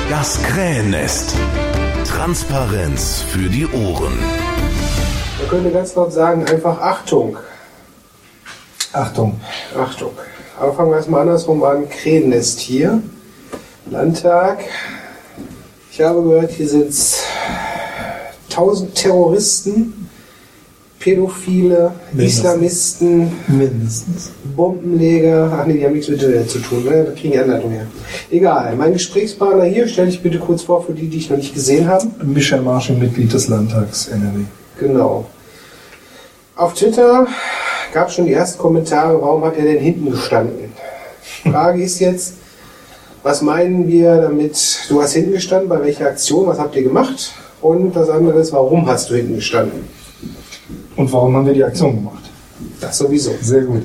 Das Krähennest. Transparenz für die Ohren. Man könnte ganz laut sagen, einfach Achtung. Achtung. Achtung. Aber fangen wir erstmal andersrum an. Krähennest hier. Landtag. Ich habe gehört, hier sind 1000 Terroristen, Pädophile, Islamisten, mindestens Bombenleger. Ach nee, die haben nichts mit Internet zu tun, ne? Da kriegen die Anleitung her. Egal, mein Gesprächspartner hier, stell dich bitte kurz vor für die ich noch nicht gesehen habe. Michael Marschall, Mitglied des Landtags NRW. Genau. Auf Twitter gab es schon die ersten Kommentare, warum hat er denn hinten gestanden? Frage ist jetzt, was meinen wir damit, du hast hinten gestanden, bei welcher Aktion, was habt ihr gemacht? Und das andere ist, warum hast du hinten gestanden? Und warum haben wir die Aktion gemacht? Das sowieso. Sehr gut.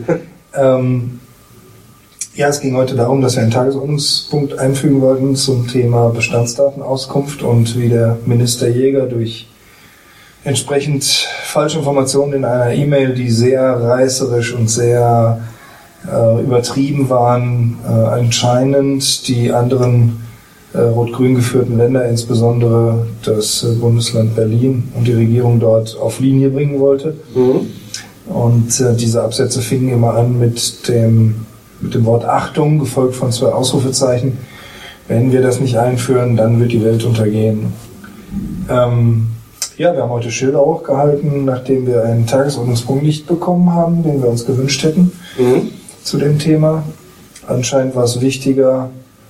Ja, es ging heute darum, dass wir einen Tagesordnungspunkt einfügen wollten zum Thema Bestandsdatenauskunft und wie der Minister Jäger durch entsprechend falsche Informationen in einer E-Mail, die sehr reißerisch und sehr übertrieben waren, anscheinend die anderen rot-grün geführten Länder, insbesondere das Bundesland Berlin und die Regierung dort auf Linie bringen wollte. Mhm. Und diese Absätze fingen immer an mit dem Wort Achtung, gefolgt von 2 Ausrufezeichen. Wenn wir das nicht einführen, dann wird die Welt untergehen. Ja, wir haben heute Schilder hochgehalten, nachdem wir einen Tagesordnungspunkt nicht bekommen haben, den wir uns gewünscht hätten zu dem Thema. Anscheinend war es wichtiger,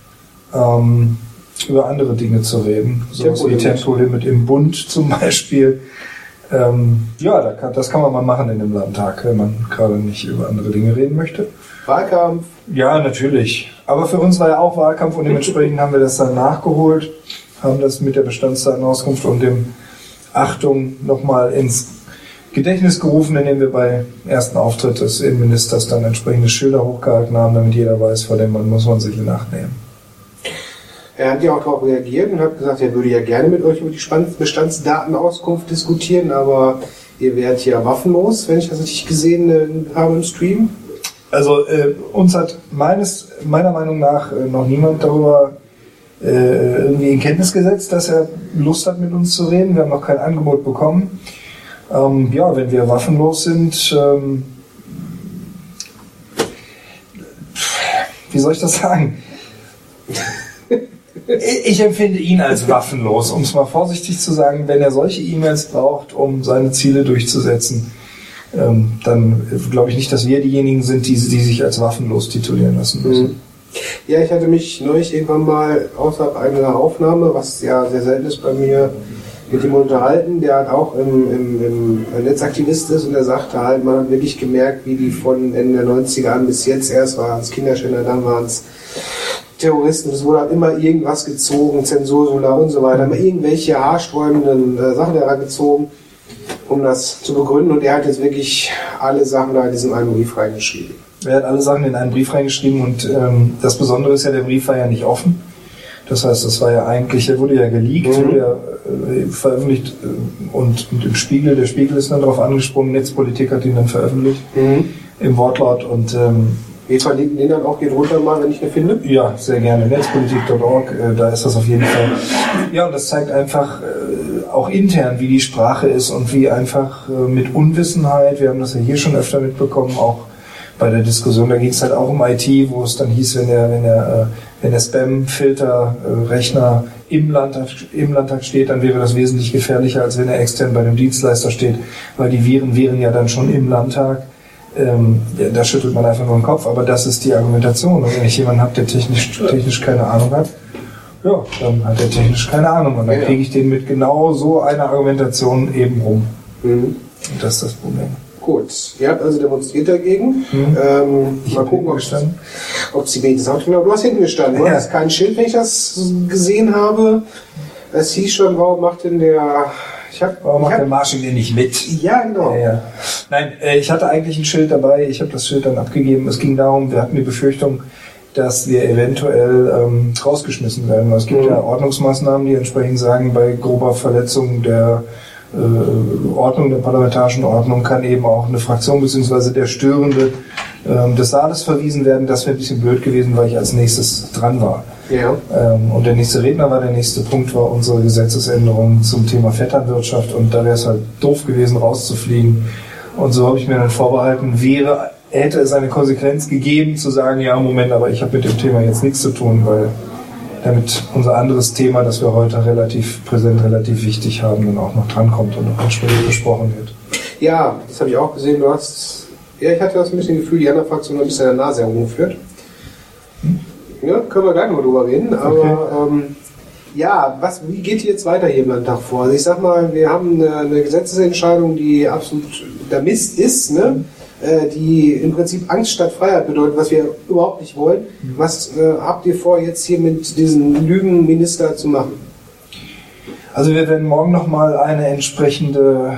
über andere Dinge zu reden, sowas wie Tempolimit im Bund zum Beispiel. Ja, das kann man mal machen in dem Landtag, wenn man gerade nicht über andere Dinge reden möchte. Wahlkampf? Ja, natürlich. Aber für uns war ja auch Wahlkampf und dementsprechend haben wir das dann nachgeholt, haben das mit der Bestandsdatenauskunft und dem Achtung nochmal ins Gedächtnis gerufen, indem wir bei ersten Auftritt des Innenministers dann entsprechende Schilder hochgehalten haben, damit jeder weiß, vor dem Mann muss man sich in Acht nehmen. Er hat ja auch darauf reagiert und hat gesagt, er würde ja gerne mit euch über die Bestandsdatenauskunft diskutieren, aber ihr wärt ja waffenlos, wenn ich das richtig gesehen habe im Stream. Also uns hat meiner Meinung nach noch niemand darüber irgendwie in Kenntnis gesetzt, dass er Lust hat, mit uns zu reden. Wir haben noch kein Angebot bekommen. Ja, wenn wir waffenlos sind, wie soll ich das sagen? Ich empfinde ihn als waffenlos, um es mal vorsichtig zu sagen. Wenn er solche E-Mails braucht, um seine Ziele durchzusetzen, dann glaube ich nicht, dass wir diejenigen sind, die sich als waffenlos titulieren lassen müssen. Ja, ich hatte mich neulich irgendwann mal außerhalb einer Aufnahme, was ja sehr selten ist bei mir, mit ihm unterhalten, der halt auch im Netzaktivist ist und er sagte halt, man hat wirklich gemerkt, wie die von Ende der 90er an bis jetzt, erst waren es Kinderschänder, dann waren es Terroristen, es wurde halt immer irgendwas gezogen, Zensursula und so weiter, immer irgendwelche haarsträubenden Sachen herangezogen, um das zu begründen und er hat jetzt wirklich alle Sachen da in diesem einen Brief reingeschrieben. Er hat alle Sachen in einen Brief reingeschrieben und das Besondere ist ja, der Brief war ja nicht offen. Das heißt, es war ja eigentlich, er wurde ja geleakt, wurde ja veröffentlicht und im Spiegel, der Spiegel ist dann darauf angesprungen, Netzpolitik hat ihn dann veröffentlicht im Wortlaut und wir verlinken den dann auch hier drunter mal, wenn ich ihn finde. Ja, sehr gerne. Netzpolitik.org, da ist das auf jeden Fall. Ja, und das zeigt einfach auch intern, wie die Sprache ist und wie einfach mit Unwissenheit, wir haben das ja hier schon öfter mitbekommen, auch bei der Diskussion, da ging es halt auch um IT, wo es dann hieß, wenn der Spam-Filter-Rechner im Landtag steht, dann wäre das wesentlich gefährlicher, als wenn er extern bei dem Dienstleister steht, weil die Viren wären ja dann schon im Landtag. Ja, da schüttelt man einfach nur den Kopf, aber das ist die Argumentation. Und wenn ich jemanden habe, der technisch keine Ahnung hat, ja, dann hat er technisch keine Ahnung und dann kriege ich den mit genau so einer Argumentation eben rum. Und das ist das Problem. Gut, ihr habt also demonstriert dagegen. Mal gucken, ob es die wenigstens auch genau. Du hast hinten gestanden, du hast kein Schild, wenn ich das gesehen habe. Es hieß schon, warum macht denn der... Warum macht der Marschall denn nicht mit? Ja, genau. Ja. Nein, ich hatte eigentlich ein Schild dabei, ich habe das Schild dann abgegeben. Es ging darum, wir hatten die Befürchtung, dass wir eventuell rausgeschmissen werden. Es gibt ja Ordnungsmaßnahmen, die entsprechend sagen, bei grober Verletzung der Ordnung, der parlamentarischen Ordnung, kann eben auch eine Fraktion bzw. der Störende des Saales verwiesen werden. Das wäre ein bisschen blöd gewesen, weil ich als nächstes dran war. Ja. Und der nächste Redner der nächste Punkt war unsere Gesetzesänderung zum Thema Vetternwirtschaft. Und da wäre es halt doof gewesen, rauszufliegen. Und so habe ich mir dann vorbehalten, hätte es eine Konsequenz gegeben, zu sagen, ja, Moment, aber ich habe mit dem Thema jetzt nichts zu tun, weil damit unser anderes Thema, das wir heute relativ präsent, relativ wichtig haben, dann auch noch drankommt und auch entsprechend besprochen wird. Ja, das habe ich auch gesehen. Ich hatte das ein bisschen Gefühl, die andere Fraktion hat ein bisschen an der Nase herumgeführt. Ja, können wir gleich noch drüber reden, aber wie geht hier jetzt weiter hier im Landtag vor? Also ich sag mal, wir haben eine Gesetzesentscheidung, die absolut der Mist ist, ne? Die im Prinzip Angst statt Freiheit bedeutet, was wir überhaupt nicht wollen. Was habt ihr vor, jetzt hier mit diesem Lügenminister zu machen? Also wir werden morgen nochmal einen entsprechenden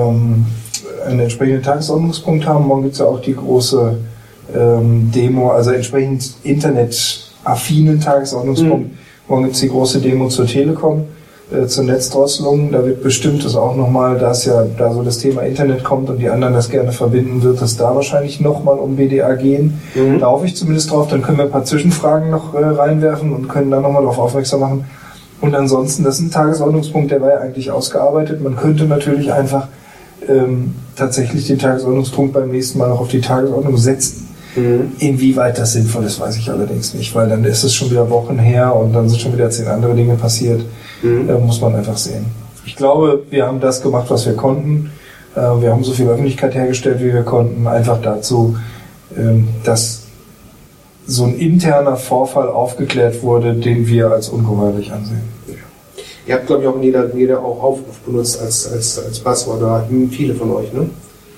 Tagesordnungspunkt haben. Morgen gibt es ja auch die große Demo, also entsprechend internetaffinen Tagesordnungspunkt. Morgen gibt es die große Demo zur Telekom, zur Netzdrosselung. Da wird bestimmt das auch nochmal, da so das Thema Internet kommt und die anderen das gerne verbinden, wird es da wahrscheinlich nochmal um BDA gehen. Da hoffe ich zumindest drauf, dann können wir ein paar Zwischenfragen noch reinwerfen und können dann nochmal darauf aufmerksam machen. Und ansonsten, das ist ein Tagesordnungspunkt, der war ja eigentlich ausgearbeitet. Man könnte natürlich einfach tatsächlich den Tagesordnungspunkt beim nächsten Mal noch auf die Tagesordnung setzen. Inwieweit das sinnvoll ist, weiß ich allerdings nicht, weil dann ist es schon wieder Wochen her und dann sind schon wieder 10 andere Dinge passiert. Muss man einfach sehen. Ich glaube, wir haben das gemacht, was wir konnten. Wir haben so viel Öffentlichkeit hergestellt, wie wir konnten, einfach dazu, dass so ein interner Vorfall aufgeklärt wurde, den wir als ungeheuerlich ansehen. Ja. Ihr habt, glaube ich, auch jeder auch Aufruf benutzt als Passwort, oder viele von euch, ne?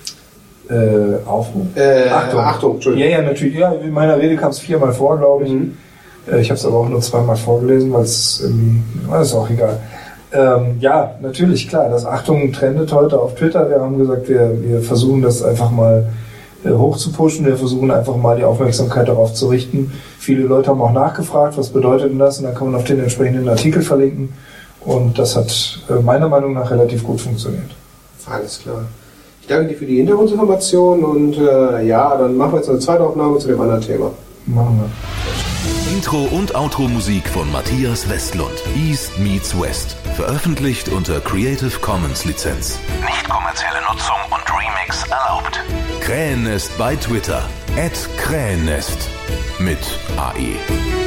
Aufruf? Achtung, Entschuldigung. Ja, natürlich. Ja, in meiner Rede kam es 4-mal vor, glaube ich. Ich habe es aber auch nur 2-mal vorgelesen, weil es irgendwie, ist auch egal. Ja, natürlich, klar. Das Achtung trendet heute auf Twitter. Wir haben gesagt, wir versuchen das einfach mal hoch zu pushen. Wir versuchen einfach mal die Aufmerksamkeit darauf zu richten. Viele Leute haben auch nachgefragt, was bedeutet denn das? Und dann kann man auf den entsprechenden Artikel verlinken. Und das hat meiner Meinung nach relativ gut funktioniert. Alles klar. Ich danke dir für die Hintergrundinformation und dann machen wir jetzt eine zweite Aufnahme zu dem anderen Thema. Machen wir. Intro und Outro-Musik von Matthias Westlund. East meets West. Veröffentlicht unter Creative Commons Lizenz. Nicht kommerzielle Nutzung und Remix erlaubt. Krähennest bei Twitter. @Krähennest. Mit AE.